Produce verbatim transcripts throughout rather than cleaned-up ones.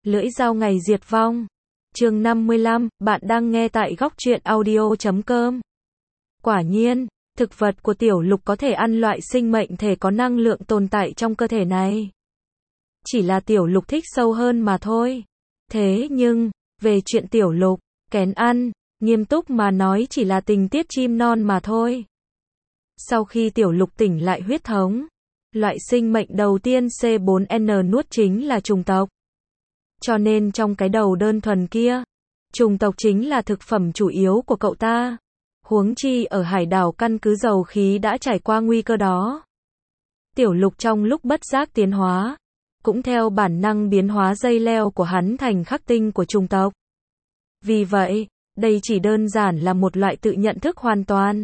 Lưỡi dao ngày diệt vong. Chương năm mươi lăm, bạn đang nghe tại góc truyện audio chấm com. Quả nhiên, thực vật của Tiểu Lục có thể ăn loại sinh mệnh thể có năng lượng tồn tại trong cơ thể này. Chỉ là Tiểu Lục thích sâu hơn mà thôi. Thế nhưng, về chuyện Tiểu Lục, kén ăn, nghiêm túc mà nói chỉ là tình tiết chim non mà thôi. Sau khi Tiểu Lục tỉnh lại huyết thống, loại sinh mệnh đầu tiên C bốn N nuốt chính là trùng tộc. Cho nên trong cái đầu đơn thuần kia, trùng tộc chính là thực phẩm chủ yếu của cậu ta. Huống chi ở hải đảo căn cứ dầu khí đã trải qua nguy cơ đó. Tiểu Lục trong lúc bất giác tiến hóa, cũng theo bản năng biến hóa dây leo của hắn thành khắc tinh của trùng tộc. Vì vậy, đây chỉ đơn giản là một loại tự nhận thức hoàn toàn.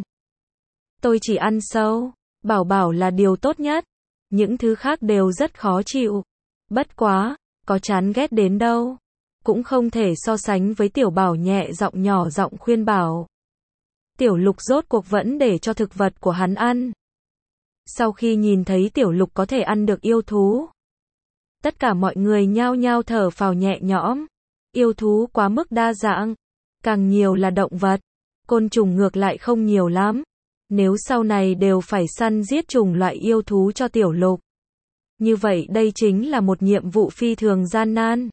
Tôi chỉ ăn sâu, bảo bảo là điều tốt nhất. Những thứ khác đều rất khó chịu. Bất quá, có chán ghét đến đâu, cũng không thể so sánh với Tiểu Bảo nhẹ giọng nhỏ giọng khuyên bảo. Tiểu Lục rốt cuộc vẫn để cho thực vật của hắn ăn. Sau khi nhìn thấy Tiểu Lục có thể ăn được yêu thú, tất cả mọi người nhao nhao thở phào nhẹ nhõm. Yêu thú quá mức đa dạng, càng nhiều là động vật, côn trùng ngược lại không nhiều lắm. Nếu sau này đều phải săn giết chủng loại yêu thú cho Tiểu Lục, như vậy đây chính là một nhiệm vụ phi thường gian nan.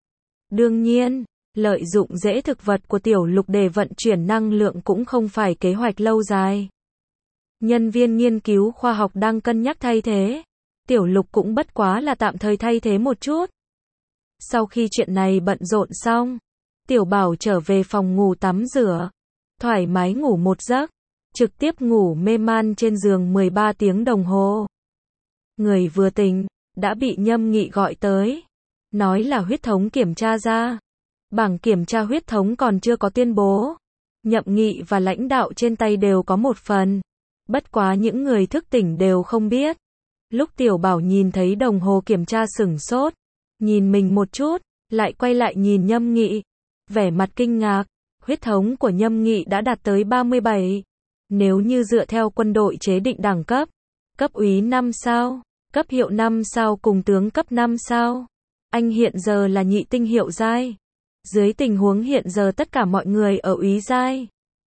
Đương nhiên, lợi dụng rễ thực vật của Tiểu Lục để vận chuyển năng lượng cũng không phải kế hoạch lâu dài. Nhân viên nghiên cứu khoa học đang cân nhắc thay thế. Tiểu Lục cũng bất quá là tạm thời thay thế một chút. Sau khi chuyện này bận rộn xong, Tiểu Bảo trở về phòng ngủ tắm rửa, thoải mái ngủ một giấc, trực tiếp ngủ mê man trên giường mười ba tiếng đồng hồ. Người vừa tỉnh, đã bị Nhâm Nghị gọi tới, nói là huyết thống kiểm tra ra. Bảng kiểm tra huyết thống còn chưa có tuyên bố. Nhậm Nghị và lãnh đạo trên tay đều có một phần. Bất quá những người thức tỉnh đều không biết. Lúc Tiểu Bảo nhìn thấy đồng hồ kiểm tra sửng sốt, nhìn mình một chút, lại quay lại nhìn Nhâm Nghị, vẻ mặt kinh ngạc. Huyết thống của Nhâm Nghị đã đạt tới ba mươi bảy. Nếu như dựa theo quân đội chế định đẳng cấp, cấp úy năm sao, cấp hiệu năm sao cùng tướng cấp năm sao. Anh hiện giờ là nhị tinh hiệu giai. Dưới tình huống hiện giờ tất cả mọi người ở úy giai.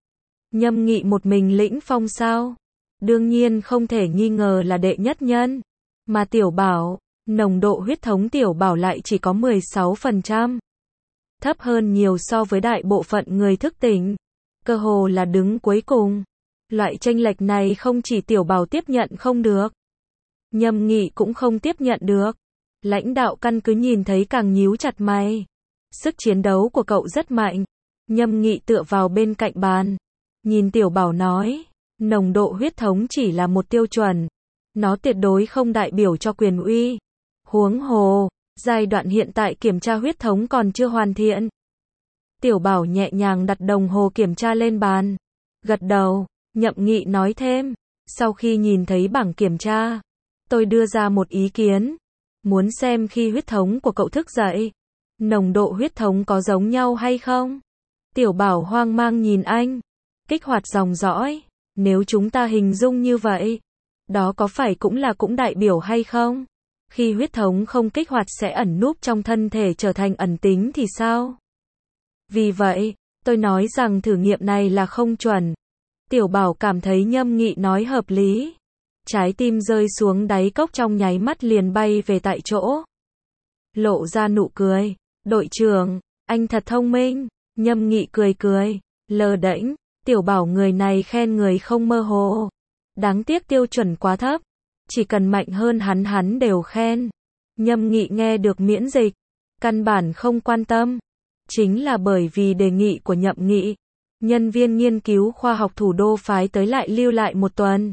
Nhâm Nghị một mình lĩnh phong sao. Đương nhiên không thể nghi ngờ là đệ nhất nhân. Mà Tiểu Bảo, nồng độ huyết thống Tiểu Bảo lại chỉ có mười sáu phần trăm. Thấp hơn nhiều so với đại bộ phận người thức tỉnh. Cơ hồ là đứng cuối cùng. Loại chênh lệch này không chỉ Tiểu Bảo tiếp nhận không được, Nhâm Nghị cũng không tiếp nhận được. Lãnh đạo căn cứ nhìn thấy càng nhíu chặt mày. Sức chiến đấu của cậu rất mạnh. Nhâm Nghị tựa vào bên cạnh bàn, nhìn Tiểu Bảo nói, nồng độ huyết thống chỉ là một tiêu chuẩn. Nó tuyệt đối không đại biểu cho quyền uy. Huống hồ, giai đoạn hiện tại kiểm tra huyết thống còn chưa hoàn thiện. Tiểu Bảo nhẹ nhàng đặt đồng hồ kiểm tra lên bàn, gật đầu. Nhậm Nghị nói thêm, sau khi nhìn thấy bảng kiểm tra, tôi đưa ra một ý kiến. Muốn xem khi huyết thống của cậu thức dậy, nồng độ huyết thống có giống nhau hay không? Tiểu Bảo hoang mang nhìn anh, kích hoạt dòng dõi. Nếu chúng ta hình dung như vậy, đó có phải cũng là cũng đại biểu hay không? Khi huyết thống không kích hoạt sẽ ẩn núp trong thân thể trở thành ẩn tính thì sao? Vì vậy, tôi nói rằng thử nghiệm này là không chuẩn. Tiểu Bảo cảm thấy Nhâm Nghị nói hợp lý. Trái tim rơi xuống đáy cốc trong nháy mắt liền bay về tại chỗ. Lộ ra nụ cười. Đội trưởng, anh thật thông minh. Nhâm Nghị cười cười, lơ đễnh. Tiểu Bảo người này khen người không mơ hồ. Đáng tiếc tiêu chuẩn quá thấp. Chỉ cần mạnh hơn hắn hắn đều khen. Nhâm Nghị nghe được miễn dịch, căn bản không quan tâm. Chính là bởi vì đề nghị của Nhậm Nghị, nhân viên nghiên cứu khoa học thủ đô phái tới lại lưu lại một tuần.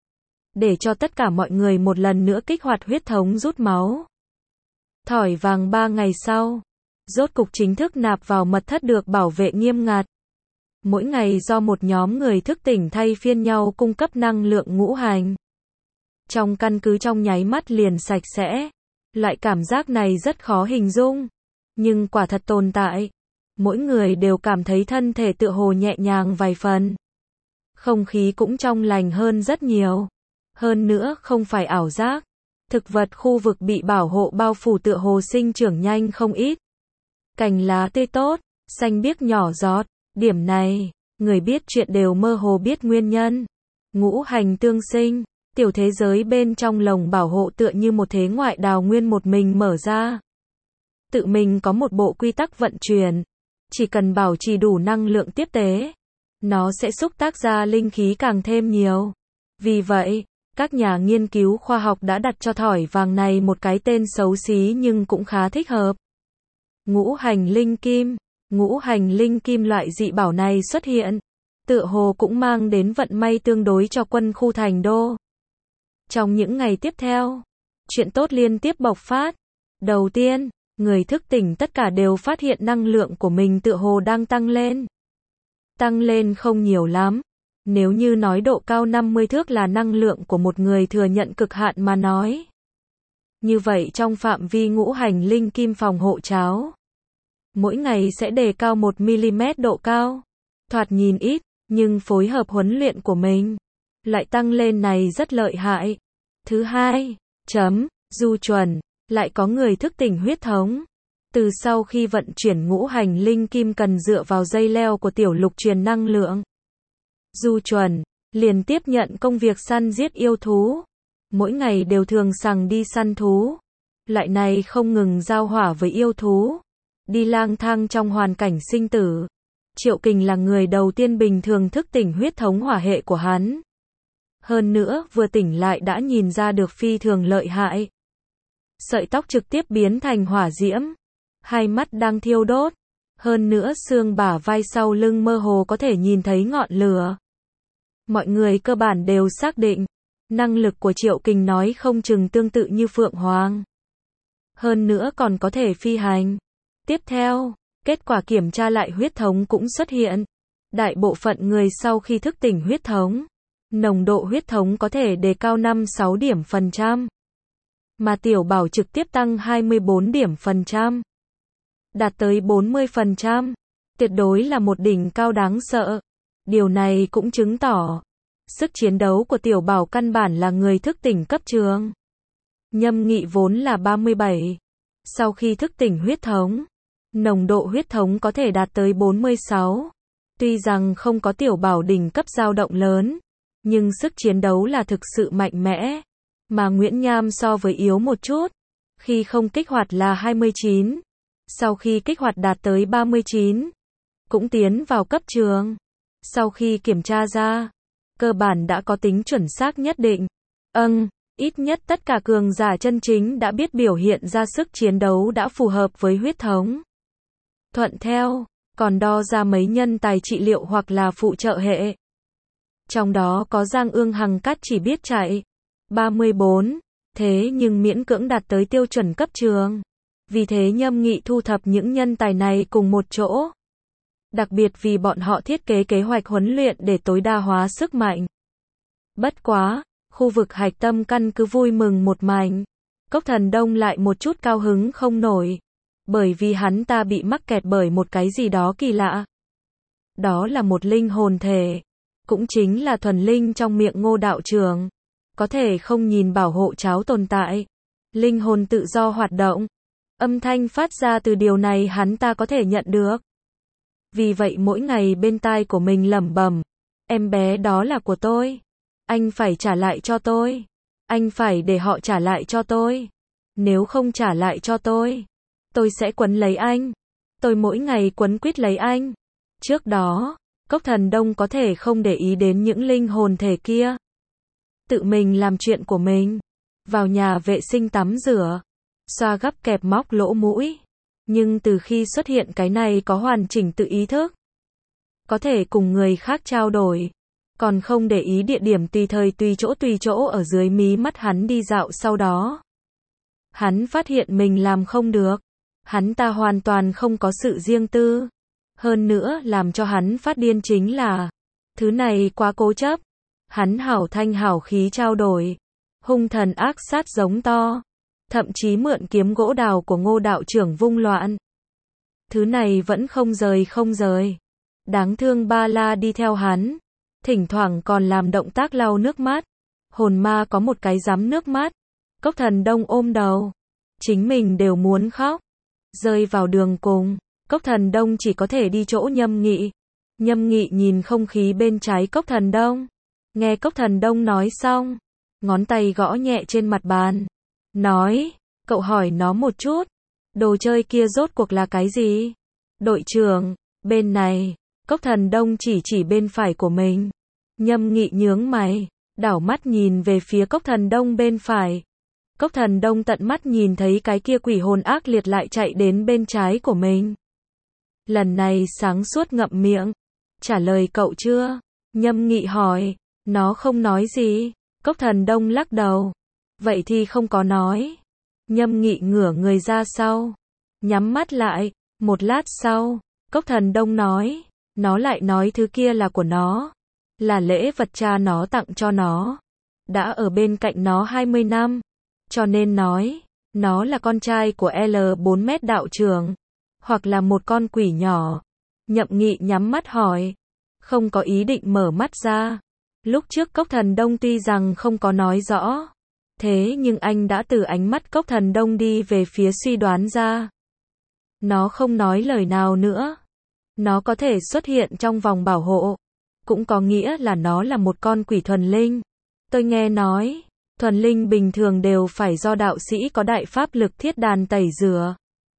Để cho tất cả mọi người một lần nữa kích hoạt huyết thống rút máu. Thỏi vàng ba ngày sau, rốt cục chính thức nạp vào mật thất được bảo vệ nghiêm ngặt. Mỗi ngày do một nhóm người thức tỉnh thay phiên nhau cung cấp năng lượng ngũ hành. Trong căn cứ trong nháy mắt liền sạch sẽ. Loại cảm giác này rất khó hình dung, nhưng quả thật tồn tại. Mỗi người đều cảm thấy thân thể tựa hồ nhẹ nhàng vài phần. Không khí cũng trong lành hơn rất nhiều. Hơn nữa không phải ảo giác. Thực vật khu vực bị bảo hộ bao phủ tựa hồ sinh trưởng nhanh không ít. cành lá tươi tốt, xanh biếc nhỏ giọt. Điểm này, người biết chuyện đều mơ hồ biết nguyên nhân. Ngũ hành tương sinh, tiểu thế giới bên trong lồng bảo hộ tựa như một thế ngoại đào nguyên một mình mở ra. Tự mình có một bộ quy tắc vận chuyển. Chỉ cần bảo trì đủ năng lượng tiếp tế, nó sẽ xúc tác ra linh khí càng thêm nhiều. Vì vậy, các nhà nghiên cứu khoa học đã đặt cho thỏi vàng này một cái tên xấu xí nhưng cũng khá thích hợp. Ngũ hành linh kim. Ngũ hành linh kim loại dị bảo này xuất hiện, tựa hồ cũng mang đến vận may tương đối cho quân khu thành đô. Trong những ngày tiếp theo, chuyện tốt liên tiếp bộc phát. Đầu tiên, người thức tỉnh tất cả đều phát hiện năng lượng của mình tựa hồ đang tăng lên. Tăng lên không nhiều lắm. Nếu như nói độ cao năm mươi thước là năng lượng của một người thừa nhận cực hạn mà nói. Như vậy trong phạm vi ngũ hành linh kim phòng hộ cháo, mỗi ngày sẽ đề cao một mi-li-mét độ cao. Thoạt nhìn ít, nhưng phối hợp huấn luyện của mình, lại tăng lên này rất lợi hại. Thứ hai, chấm, du chuẩn, lại có người thức tỉnh huyết thống. Từ sau khi vận chuyển ngũ hành linh kim cần dựa vào dây leo của tiểu lục truyền năng lượng. Du chuẩn, liền tiếp nhận công việc săn giết yêu thú. Mỗi ngày đều thường xằng đi săn thú. Lại này không ngừng giao hỏa với yêu thú. Đi lang thang trong hoàn cảnh sinh tử. Triệu Kình là người đầu tiên bình thường thức tỉnh huyết thống hỏa hệ của hắn. Hơn nữa, vừa tỉnh lại đã nhìn ra được phi thường lợi hại. Sợi tóc trực tiếp biến thành hỏa diễm. Hai mắt đang thiêu đốt. Hơn nữa xương bả vai sau lưng mơ hồ có thể nhìn thấy ngọn lửa. Mọi người cơ bản đều xác định, năng lực của Triệu Kình nói không chừng tương tự như Phượng Hoàng. Hơn nữa còn có thể phi hành. Tiếp theo, kết quả kiểm tra lại huyết thống cũng xuất hiện. Đại bộ phận người sau khi thức tỉnh huyết thống, nồng độ huyết thống có thể đề cao năm sáu điểm phần trăm. Mà Tiểu Bảo trực tiếp tăng hai mươi bốn điểm phần trăm. Đạt tới bốn mươi phần trăm. Tuyệt đối là một đỉnh cao đáng sợ. Điều này cũng chứng tỏ, sức chiến đấu của Tiểu Bảo căn bản là người thức tỉnh cấp trường. Nhâm Nghị vốn là ba mươi bảy. Sau khi thức tỉnh huyết thống, nồng độ huyết thống có thể đạt tới bốn mươi sáu. Tuy rằng không có Tiểu Bảo đỉnh cấp dao động lớn, nhưng sức chiến đấu là thực sự mạnh mẽ. Mà Nguyễn Nham so với yếu một chút. Khi không kích hoạt là hai mươi chín. Sau khi kích hoạt đạt tới ba mươi chín. Cũng tiến vào cấp trường. Sau khi kiểm tra ra, cơ bản đã có tính chuẩn xác nhất định. Ừm, ít nhất tất cả cường giả chân chính đã biết biểu hiện ra sức chiến đấu đã phù hợp với huyết thống. Thuận theo, còn đo ra mấy nhân tài trị liệu hoặc là phụ trợ hệ. Trong đó có Giang Ương Hằng Cát chỉ biết chạy. ba mươi bốn, thế nhưng miễn cưỡng đạt tới tiêu chuẩn cấp trường. Vì thế Nhâm Nghị thu thập những nhân tài này cùng một chỗ. Đặc biệt vì bọn họ thiết kế kế hoạch huấn luyện để tối đa hóa sức mạnh. Bất quá, khu vực hạch tâm căn cứ vui mừng một mảnh. Cốc Thần Đông lại một chút cao hứng không nổi. Bởi vì hắn ta bị mắc kẹt bởi một cái gì đó kỳ lạ. Đó là một linh hồn thể. Cũng chính là thuần linh trong miệng Ngô đạo trưởng. Có thể không nhìn bảo hộ cháo tồn tại. Linh hồn tự do hoạt động. Âm thanh phát ra từ điều này hắn ta có thể nhận được. Vì vậy mỗi ngày bên tai của mình lẩm bẩm, em bé đó là của tôi. Anh phải trả lại cho tôi. Anh phải để họ trả lại cho tôi. Nếu không trả lại cho tôi, tôi sẽ quấn lấy anh. Tôi mỗi ngày quấn quýt lấy anh. Trước đó, Cốc Thần Đông có thể không để ý đến những linh hồn thể kia. Tự mình làm chuyện của mình. Vào nhà vệ sinh tắm rửa. Xoa gắp kẹp móc lỗ mũi. Nhưng từ khi xuất hiện cái này có hoàn chỉnh tự ý thức. Có thể cùng người khác trao đổi. Còn không để ý địa điểm tùy thời tùy chỗ tùy chỗ ở dưới mí mắt hắn đi dạo sau đó. Hắn phát hiện mình làm không được. Hắn ta hoàn toàn không có sự riêng tư. Hơn nữa làm cho hắn phát điên chính là thứ này quá cố chấp. Hắn hảo thanh hảo khí trao đổi. Hung thần ác sát giống to. Thậm chí mượn kiếm gỗ đào của Ngô đạo trưởng vung loạn. Thứ này vẫn không rời không rời. Đáng thương Ba La đi theo hắn. Thỉnh thoảng còn làm động tác lau nước mắt. Hồn ma có một cái rắm nước mắt. Cốc Thần Đông ôm đầu. Chính mình đều muốn khóc. Rơi vào đường cùng. Cốc Thần Đông chỉ có thể đi chỗ Nhâm Nghị. Nhâm Nghị nhìn không khí bên trái Cốc Thần Đông. Nghe Cốc Thần Đông nói xong, ngón tay gõ nhẹ trên mặt bàn. Nói, cậu hỏi nó một chút. Đồ chơi kia rốt cuộc là cái gì? Đội trưởng, bên này. Cốc Thần Đông chỉ chỉ bên phải của mình. Nhâm Nghị nhướng mày, đảo mắt nhìn về phía Cốc Thần Đông bên phải. Cốc Thần Đông tận mắt nhìn thấy cái kia quỷ hồn ác liệt lại chạy đến bên trái của mình. Lần này sáng suốt ngậm miệng. Trả lời cậu chưa? Nhâm Nghị hỏi. Nó không nói gì. Cốc Thần Đông lắc đầu. Vậy thì không có nói. Nhâm Nghị ngửa người ra sau. Nhắm mắt lại. Một lát sau, Cốc Thần Đông nói. Nó lại nói thứ kia là của nó. Là lễ vật cha nó tặng cho nó. Đã ở bên cạnh nó hai mươi năm. Cho nên nói, nó là con trai của L bốn mét đạo trưởng. Hoặc là một con quỷ nhỏ. Nhậm Nghị nhắm mắt hỏi. Không có ý định mở mắt ra. Lúc trước Cốc Thần Đông tuy rằng không có nói rõ. Thế nhưng anh đã từ ánh mắt Cốc Thần Đông đi về phía suy đoán ra. Nó không nói lời nào nữa. Nó có thể xuất hiện trong vòng bảo hộ. Cũng có nghĩa là nó là một con quỷ thuần linh. Tôi nghe nói, thuần linh bình thường đều phải do đạo sĩ có đại pháp lực thiết đàn tẩy rửa.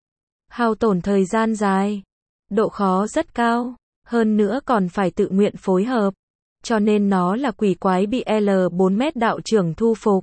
Hao tổn thời gian dài. Độ khó rất cao. Hơn nữa còn phải tự nguyện phối hợp. Cho nên nó là quỷ quái bị L bốn mét đạo trưởng thu phục.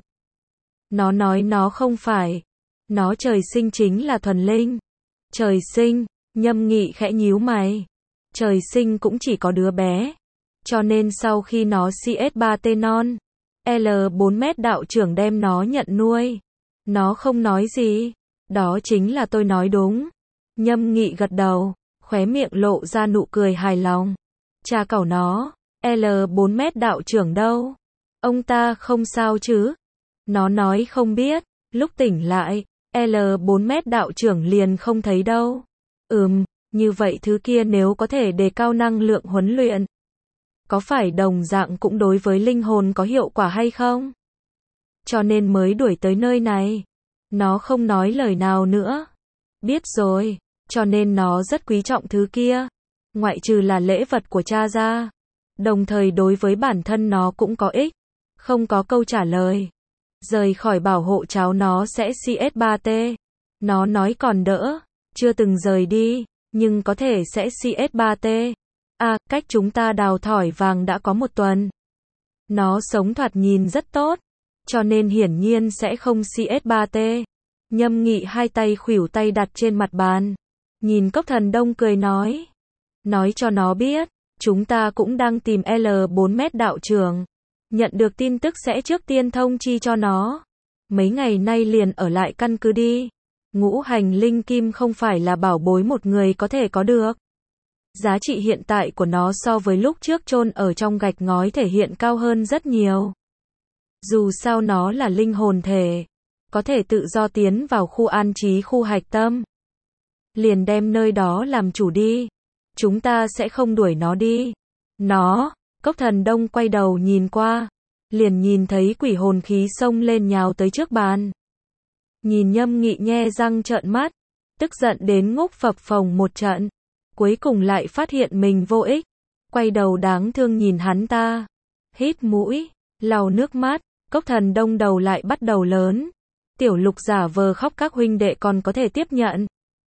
Nó nói nó không phải. Nó trời sinh chính là thuần linh. Trời sinh, Nhâm Nghị khẽ nhíu mày. Trời sinh cũng chỉ có đứa bé. Cho nên sau khi nó C S ba T non, L bốn mét đạo trưởng đem nó nhận nuôi. Nó không nói gì. Đó chính là tôi nói đúng. Nhâm Nghị gật đầu, khóe miệng lộ ra nụ cười hài lòng. Cha cậu nó, L bốn mét đạo trưởng đâu? Ông ta không sao chứ? Nó nói không biết, lúc tỉnh lại, L bốn mét đạo trưởng liền không thấy đâu. Ừm, như vậy thứ kia nếu có thể đề cao năng lượng huấn luyện, có phải đồng dạng cũng đối với linh hồn có hiệu quả hay không? Cho nên mới đuổi tới nơi này. Nó không nói lời nào nữa. Biết rồi, cho nên nó rất quý trọng thứ kia. Ngoại trừ là lễ vật của cha ra. Đồng thời đối với bản thân nó cũng có ích. Không có câu trả lời. Rời khỏi bảo hộ cháu nó sẽ C S ba T. Nó nói còn đỡ. Chưa từng rời đi, nhưng có thể sẽ C S ba T. À, cách chúng ta đào thỏi vàng đã có một tuần. Nó sống thoạt nhìn rất tốt. Cho nên hiển nhiên sẽ không C S ba T. Nhâm Nghị hai tay khuỷu tay đặt trên mặt bàn. Nhìn Cốc Thần Đông cười nói. Nói cho nó biết, chúng ta cũng đang tìm L bốn mét đạo trưởng. Nhận được tin tức sẽ trước tiên thông chi cho nó. Mấy ngày nay liền ở lại căn cứ đi. Ngũ hành linh kim không phải là bảo bối một người có thể có được. Giá trị hiện tại của nó so với lúc trước chôn ở trong gạch ngói thể hiện cao hơn rất nhiều. Dù sao nó là linh hồn thể, có thể tự do tiến vào khu an trí khu hạch tâm. Liền đem nơi đó làm chủ đi. Chúng ta sẽ không đuổi nó đi. Nó, Cốc Thần Đông quay đầu nhìn qua, liền nhìn thấy quỷ hồn khí xông lên nhào tới trước bàn. Nhìn Nhâm Nghị nhe răng trợn mắt, tức giận đến ngốc phập phồng một trận, cuối cùng lại phát hiện mình vô ích, quay đầu đáng thương nhìn hắn ta, hít mũi, lau nước mắt. Cốc Thần Đông đầu lại bắt đầu lớn. Tiểu Lục giả vờ khóc các huynh đệ còn có thể tiếp nhận.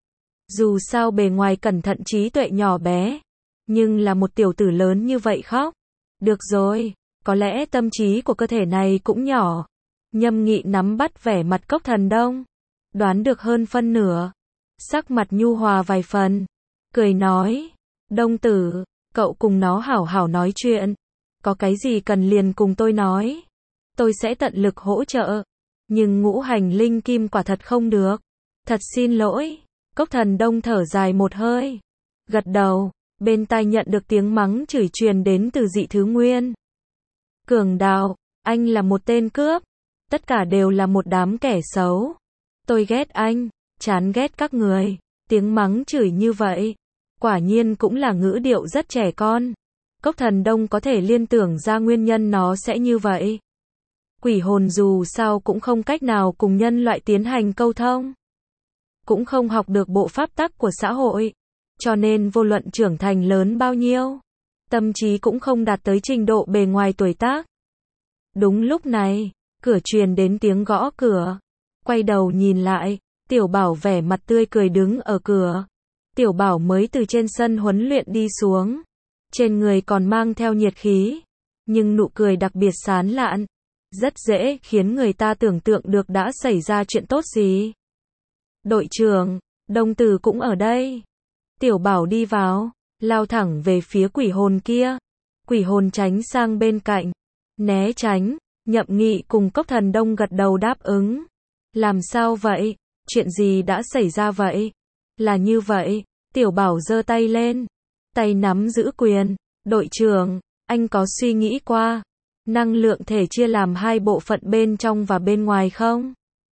Dù sao bề ngoài cẩn thận trí tuệ nhỏ bé, nhưng là một tiểu tử lớn như vậy khóc. Được rồi, có lẽ tâm trí của cơ thể này cũng nhỏ. Nhâm Nghị nắm bắt vẻ mặt Cốc Thần Đông, đoán được hơn phân nửa. Sắc mặt nhu hòa vài phần, cười nói, Đông tử, cậu cùng nó hảo hảo nói chuyện. Có cái gì cần liền cùng tôi nói. Tôi sẽ tận lực hỗ trợ. Nhưng ngũ hành linh kim quả thật không được. Thật xin lỗi. Cốc Thần Đông thở dài một hơi. Gật đầu, bên tai nhận được tiếng mắng chửi truyền đến từ dị thứ nguyên. Cường Đạo, anh là một tên cướp. Tất cả đều là một đám kẻ xấu. Tôi ghét anh, chán ghét các người. Tiếng mắng chửi như vậy, quả nhiên cũng là ngữ điệu rất trẻ con. Cốc Thần Đông có thể liên tưởng ra nguyên nhân nó sẽ như vậy. Quỷ hồn dù sao cũng không cách nào cùng nhân loại tiến hành câu thông. Cũng không học được bộ pháp tắc của xã hội. Cho nên vô luận trưởng thành lớn bao nhiêu, tâm trí cũng không đạt tới trình độ bề ngoài tuổi tác. Đúng lúc này, cửa truyền đến tiếng gõ cửa. Quay đầu nhìn lại, Tiểu Bảo vẻ mặt tươi cười đứng ở cửa. Tiểu Bảo mới từ trên sân huấn luyện đi xuống. Trên người còn mang theo nhiệt khí. Nhưng nụ cười đặc biệt sán lạn. Rất dễ khiến người ta tưởng tượng được đã xảy ra chuyện tốt gì. Đội trưởng, Đông Từ cũng ở đây. Tiểu Bảo đi vào, lao thẳng về phía quỷ hồn kia. Quỷ hồn tránh sang bên cạnh, né tránh. Nhậm Nghị cùng Cốc Thần Đông gật đầu đáp ứng. Làm sao vậy? Chuyện gì đã xảy ra vậy? Là như vậy, Tiểu Bảo giơ tay lên, tay nắm giữ quyền. Đội trưởng, anh có suy nghĩ qua năng lượng thể chia làm hai bộ phận bên trong và bên ngoài không?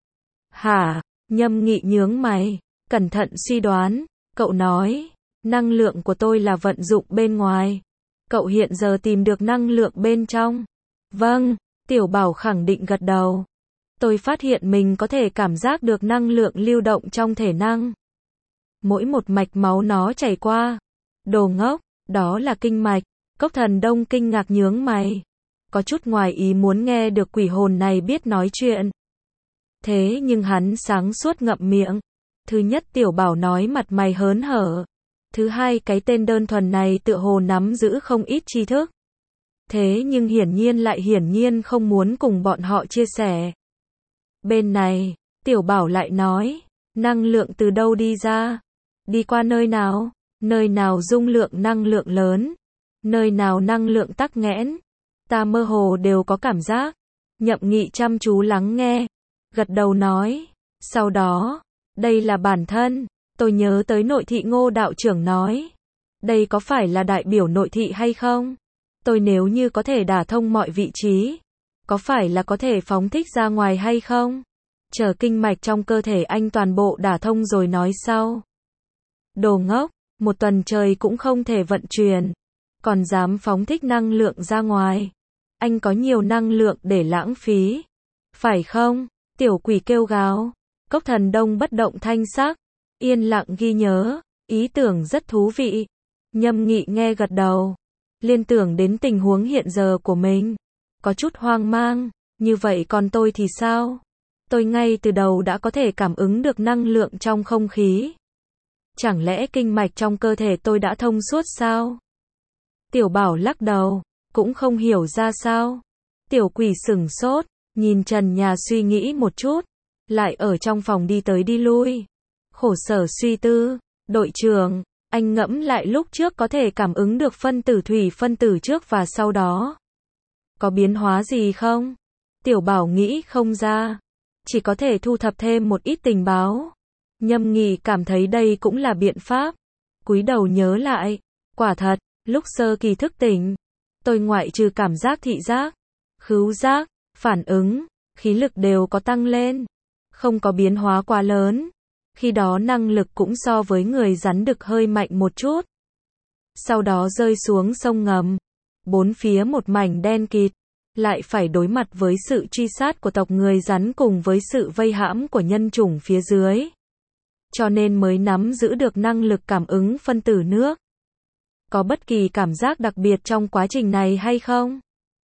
Hả? Nhâm Nghị nhướng mày, cẩn thận suy đoán. Cậu nói, năng lượng của tôi là vận dụng bên ngoài. Cậu hiện giờ tìm được năng lượng bên trong. Vâng, Tiểu Bảo khẳng định gật đầu. Tôi phát hiện mình có thể cảm giác được năng lượng lưu động trong thể năng. Mỗi một mạch máu nó chảy qua. Đồ ngốc, đó là kinh mạch. Cốc Thần Đông kinh ngạc nhướng mày. Có chút ngoài ý muốn nghe được quỷ hồn này biết nói chuyện. Thế nhưng hắn sáng suốt ngậm miệng. Thứ nhất, Tiểu Bảo nói mặt mày hớn hở. Thứ hai, cái tên đơn thuần này tựa hồ nắm giữ không ít tri thức. Thế nhưng hiển nhiên lại hiển nhiên không muốn cùng bọn họ chia sẻ. Bên này, Tiểu Bảo lại nói, năng lượng từ đâu đi ra? Đi qua nơi nào? Nơi nào dung lượng năng lượng lớn? Nơi nào năng lượng tắc nghẽn? Ta mơ hồ đều có cảm giác. Nhậm Nghị chăm chú lắng nghe, gật đầu nói, sau đó, đây là bản thân. Tôi nhớ tới nội thị Ngô đạo trưởng nói. Đây có phải là đại biểu nội thị hay không? Tôi nếu như có thể đả thông mọi vị trí, có phải là có thể phóng thích ra ngoài hay không? Chờ kinh mạch trong cơ thể anh toàn bộ đả thông rồi nói sau. Đồ ngốc, một tuần trời cũng không thể vận chuyển, còn dám phóng thích năng lượng ra ngoài. Anh có nhiều năng lượng để lãng phí, phải không? Tiểu quỷ kêu gào. Cốc Thần Đông bất động thanh sắc, yên lặng ghi nhớ, ý tưởng rất thú vị. Nhâm Nghị nghe gật đầu, liên tưởng đến tình huống hiện giờ của mình, có chút hoang mang. Như vậy còn tôi thì sao? Tôi ngay từ đầu đã có thể cảm ứng được năng lượng trong không khí. Chẳng lẽ kinh mạch trong cơ thể tôi đã thông suốt sao? Tiểu Bảo lắc đầu, cũng không hiểu ra sao. Tiểu quỷ sửng sốt, nhìn trần nhà suy nghĩ một chút, lại ở trong phòng đi tới đi lui. Khổ sở suy tư, đội trưởng, anh ngẫm lại lúc trước có thể cảm ứng được phân tử thủy phân tử trước và sau đó. Có biến hóa gì không? Tiểu Bảo nghĩ không ra, chỉ có thể thu thập thêm một ít tình báo. Nhâm Nghị cảm thấy đây cũng là biện pháp. Cúi đầu nhớ lại, quả thật, lúc sơ kỳ thức tỉnh, tôi ngoại trừ cảm giác thị giác, khứu giác, phản ứng, khí lực đều có tăng lên, không có biến hóa quá lớn. Khi đó năng lực cũng so với người rắn đực hơi mạnh một chút. Sau đó rơi xuống sông ngầm, bốn phía một mảnh đen kịt, lại phải đối mặt với sự truy sát của tộc người rắn cùng với sự vây hãm của nhân chủng phía dưới. Cho nên mới nắm giữ được năng lực cảm ứng phân tử nước. Có bất kỳ cảm giác đặc biệt trong quá trình này hay không?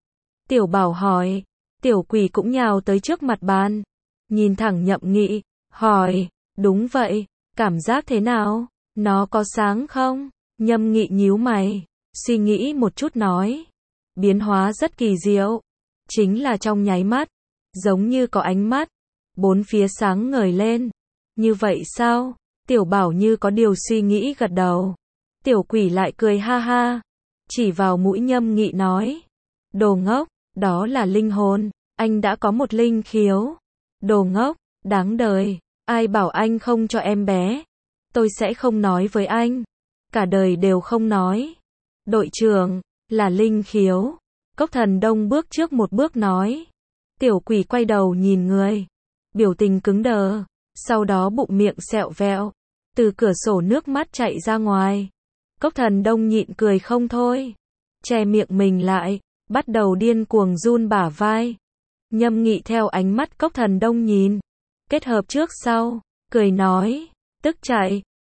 Tiểu Bảo hỏi. Tiểu quỷ cũng nhào tới trước mặt bàn, nhìn thẳng Nhậm Nghị, hỏi, đúng vậy, cảm giác thế nào? Nó có sáng không? Nhâm Nghị nhíu mày, suy nghĩ một chút nói, biến hóa rất kỳ diệu, chính là trong nháy mắt, giống như có ánh mắt, bốn phía sáng ngời lên. Như vậy sao? Tiểu Bảo như có điều suy nghĩ gật đầu. Tiểu quỷ lại cười ha ha, chỉ vào mũi Nhâm Nghị nói, đồ ngốc, đó là linh hồn, anh đã có một linh khiếu. Đồ ngốc, đáng đời, ai bảo anh không cho em bé? Tôi sẽ không nói với anh, cả đời đều không nói. Đội trưởng, là linh khiếu. Cốc Thần Đông bước trước một bước nói. Tiểu quỷ quay đầu nhìn người, biểu tình cứng đờ, sau đó bụng miệng sẹo vẹo, từ cửa sổ nước mắt chạy ra ngoài. Cốc Thần Đông nhịn cười không thôi, che miệng mình lại, bắt đầu điên cuồng run bả vai. Nhâm Nghị theo ánh mắt Cốc Thần Đông nhìn, kết hợp trước sau, cười nói, tức chạy,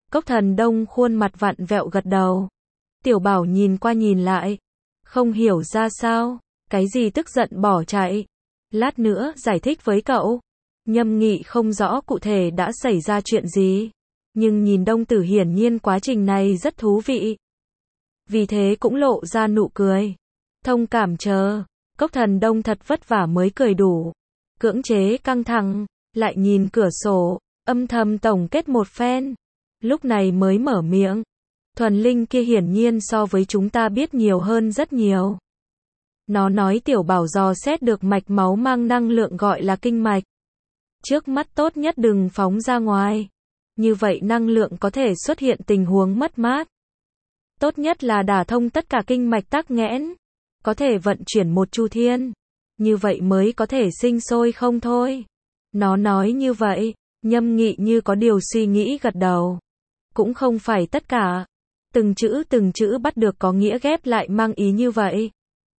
Cốc Thần Đông khuôn mặt vặn vẹo gật đầu. Tiểu Bảo nhìn qua nhìn lại. Không hiểu ra sao. Cái gì tức giận bỏ chạy. Lát nữa giải thích với cậu. Nhâm Nghị không rõ cụ thể đã xảy ra chuyện gì. Nhưng nhìn Đông Tử hiển nhiên quá trình này rất thú vị. Vì thế cũng lộ ra nụ cười. Thông cảm chờ. Cốc Thần Đông thật vất vả mới cười đủ. Cưỡng chế căng thẳng. Lại nhìn cửa sổ. Âm thầm tổng kết một phen. Lúc này mới mở miệng. Thuần linh kia hiển nhiên so với chúng ta biết nhiều hơn rất nhiều. Nó nói Tiểu Bảo dò xét được mạch máu mang năng lượng gọi là kinh mạch. Trước mắt tốt nhất đừng phóng ra ngoài. Như vậy năng lượng có thể xuất hiện tình huống mất mát. Tốt nhất là đả thông tất cả kinh mạch tắc nghẽn. Có thể vận chuyển một chu thiên. Như vậy mới có thể sinh sôi không thôi. Nó nói như vậy, Nhâm Nghị như có điều suy nghĩ gật đầu. Cũng không phải tất cả. Từng chữ từng chữ bắt được có nghĩa ghép lại mang ý như vậy.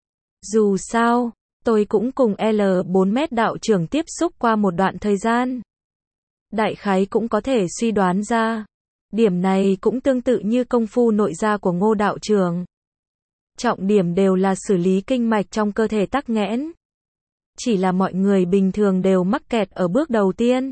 Dù sao, tôi cũng cùng L bốn mét đạo trưởng tiếp xúc qua một đoạn thời gian. Đại khái cũng có thể suy đoán ra. Điểm này cũng tương tự như công phu nội gia của Ngô đạo trưởng. Trọng điểm đều là xử lý kinh mạch trong cơ thể tắc nghẽn. Chỉ là mọi người bình thường đều mắc kẹt ở bước đầu tiên.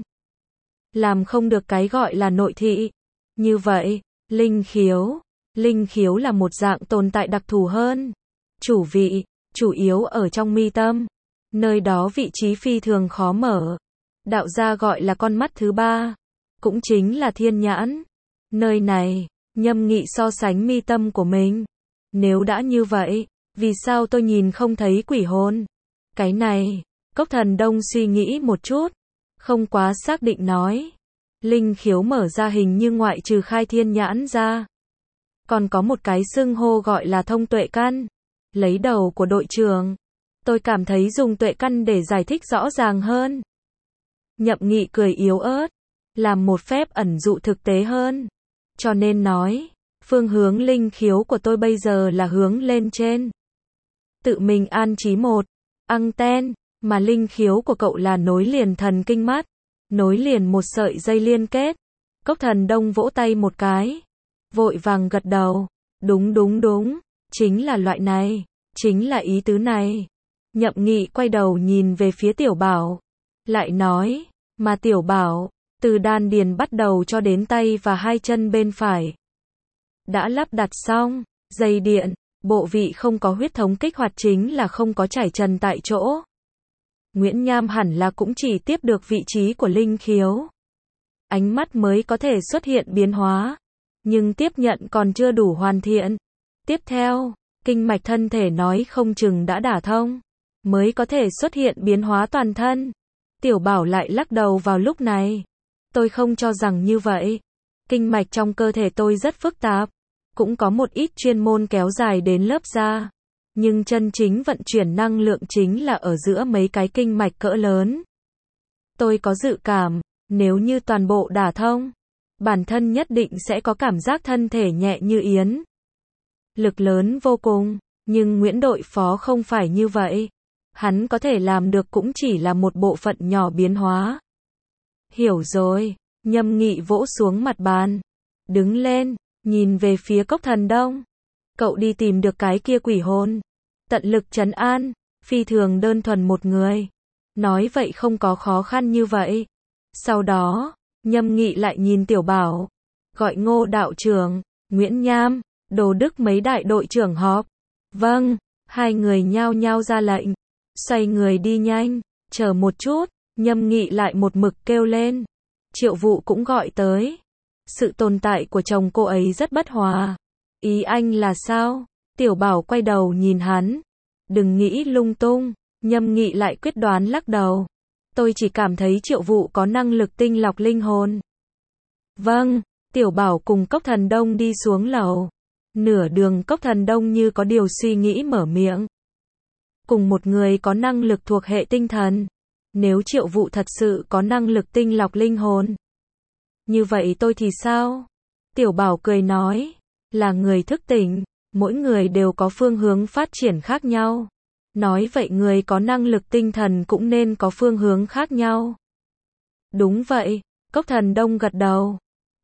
Làm không được cái gọi là nội thị. Như vậy, linh khiếu. Linh khiếu là một dạng tồn tại đặc thù hơn. Chủ vị, chủ yếu ở trong mi tâm. Nơi đó vị trí phi thường khó mở. Đạo gia gọi là con mắt thứ ba. Cũng chính là thiên nhãn. Nơi này, Nhâm Nghị so sánh mi tâm của mình. Nếu đã như vậy, vì sao tôi nhìn không thấy quỷ hồn? Cái này, Cốc Thần Đông suy nghĩ một chút. Không quá xác định nói. Linh khiếu mở ra hình như ngoại trừ khai thiên nhãn ra. Còn có một cái xưng hô gọi là thông tuệ căn. Lấy đầu của đội trưởng. Tôi cảm thấy dùng tuệ căn để giải thích rõ ràng hơn. Nhậm Nghị cười yếu ớt. Làm một phép ẩn dụ thực tế hơn. Cho nên nói, phương hướng linh khiếu của tôi bây giờ là hướng lên trên. Tự mình an trí một anten, mà linh khiếu của cậu là nối liền thần kinh mắt. Nối liền một sợi dây liên kết. Cốc Thần Đông vỗ tay một cái. Vội vàng gật đầu. Đúng đúng đúng. Chính là loại này. Chính là ý tứ này. Nhậm Nghị quay đầu nhìn về phía Tiểu Bảo. Lại nói. Mà Tiểu Bảo. Từ đan điền bắt đầu cho đến tay và hai chân bên phải. Đã lắp đặt xong. Dây điện. Bộ vị không có huyết thống kích hoạt chính là không có trải trần tại chỗ. Nguyễn Nham hẳn là cũng chỉ tiếp được vị trí của linh khiếu. Ánh mắt mới có thể xuất hiện biến hóa. Nhưng tiếp nhận còn chưa đủ hoàn thiện. Tiếp theo, kinh mạch thân thể nói không chừng đã đả thông. Mới có thể xuất hiện biến hóa toàn thân. Tiểu Bảo lại lắc đầu vào lúc này. Tôi không cho rằng như vậy. Kinh mạch trong cơ thể tôi rất phức tạp. Cũng có một ít chuyên môn kéo dài đến lớp da. Nhưng chân chính vận chuyển năng lượng chính là ở giữa mấy cái kinh mạch cỡ lớn. Tôi có dự cảm, nếu như toàn bộ đả thông, bản thân nhất định sẽ có cảm giác thân thể nhẹ như yến. Lực lớn vô cùng, nhưng Nguyễn đội phó không phải như vậy. Hắn có thể làm được cũng chỉ là một bộ phận nhỏ biến hóa. Hiểu rồi, Nhâm Nghị vỗ xuống mặt bàn. Đứng lên, nhìn về phía Cốc Thần Đông. Cậu đi tìm được cái kia quỷ hồn. Tận lực trấn an, phi thường đơn thuần một người. Nói vậy không có khó khăn như vậy. Sau đó, Nhâm Nghị lại nhìn Tiểu Bảo. Gọi Ngô đạo trưởng, Nguyễn Nham, Đồ Đức mấy đại đội trưởng họp. Vâng, hai người nhao nhao ra lệnh. Xoay người đi nhanh, chờ một chút, Nhâm Nghị lại một mực kêu lên. Triệu Vụ cũng gọi tới. Sự tồn tại của chồng cô ấy rất bất hòa. Ý anh là sao? Tiểu Bảo quay đầu nhìn hắn. Đừng nghĩ lung tung. Nhâm Nghị lại quyết đoán lắc đầu. Tôi chỉ cảm thấy Triệu Vụ có năng lực tinh lọc linh hồn. Vâng, Tiểu Bảo cùng Cốc Thần Đông đi xuống lầu. Nửa đường Cốc Thần Đông như có điều suy nghĩ mở miệng. Cùng một người có năng lực thuộc hệ tinh thần. Nếu Triệu Vụ thật sự có năng lực tinh lọc linh hồn. Như vậy tôi thì sao? Tiểu Bảo cười nói. Là người thức tỉnh. Mỗi người đều có phương hướng phát triển khác nhau. Nói vậy người có năng lực tinh thần cũng nên có phương hướng khác nhau. Đúng vậy, Cốc Thần Đông gật đầu.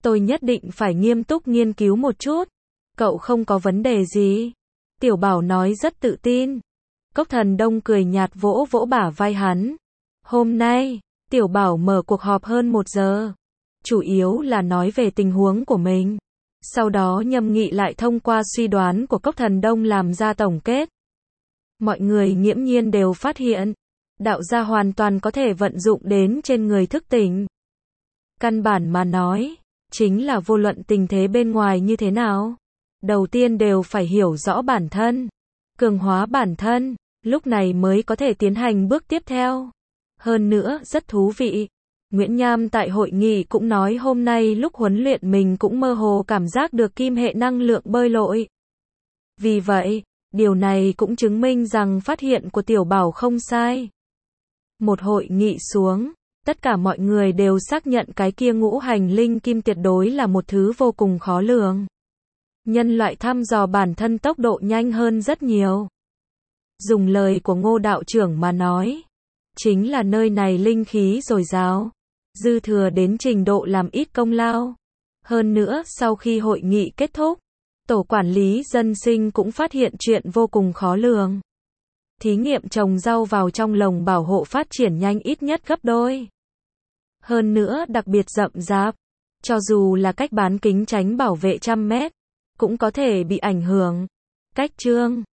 Tôi nhất định phải nghiêm túc nghiên cứu một chút. Cậu không có vấn đề gì. Tiểu Bảo nói rất tự tin. Cốc Thần Đông cười nhạt vỗ vỗ bả vai hắn. Hôm nay, Tiểu Bảo mở cuộc họp hơn một giờ. Chủ yếu là nói về tình huống của mình. Sau đó nhâm nghị lại thông qua suy đoán của Cốc Thần Đông làm ra tổng kết. Mọi người nghiễm nhiên đều phát hiện, đạo gia hoàn toàn có thể vận dụng đến trên người thức tỉnh. Căn bản mà nói, chính là vô luận tình thế bên ngoài như thế nào. Đầu tiên đều phải hiểu rõ bản thân, cường hóa bản thân, lúc này mới có thể tiến hành bước tiếp theo. Hơn nữa, rất thú vị. Nguyễn Nham tại hội nghị cũng nói hôm nay lúc huấn luyện mình cũng mơ hồ cảm giác được kim hệ năng lượng bơi lội. Vì vậy, điều này cũng chứng minh rằng phát hiện của Tiểu Bảo không sai. Một hội nghị xuống, tất cả mọi người đều xác nhận cái kia ngũ hành linh kim tuyệt đối là một thứ vô cùng khó lường. Nhân loại thăm dò bản thân tốc độ nhanh hơn rất nhiều. Dùng lời của Ngô đạo trưởng mà nói, chính là nơi này linh khí dồi dào, dư thừa đến trình độ làm ít công lao. Hơn nữa, sau khi hội nghị kết thúc, tổ quản lý dân sinh cũng phát hiện chuyện vô cùng khó lường. Thí nghiệm trồng rau vào trong lồng bảo hộ phát triển nhanh ít nhất gấp đôi. Hơn nữa đặc biệt rậm rạp, cho dù là cách bán kính tránh bảo vệ trăm mét, cũng có thể bị ảnh hưởng. Cách chương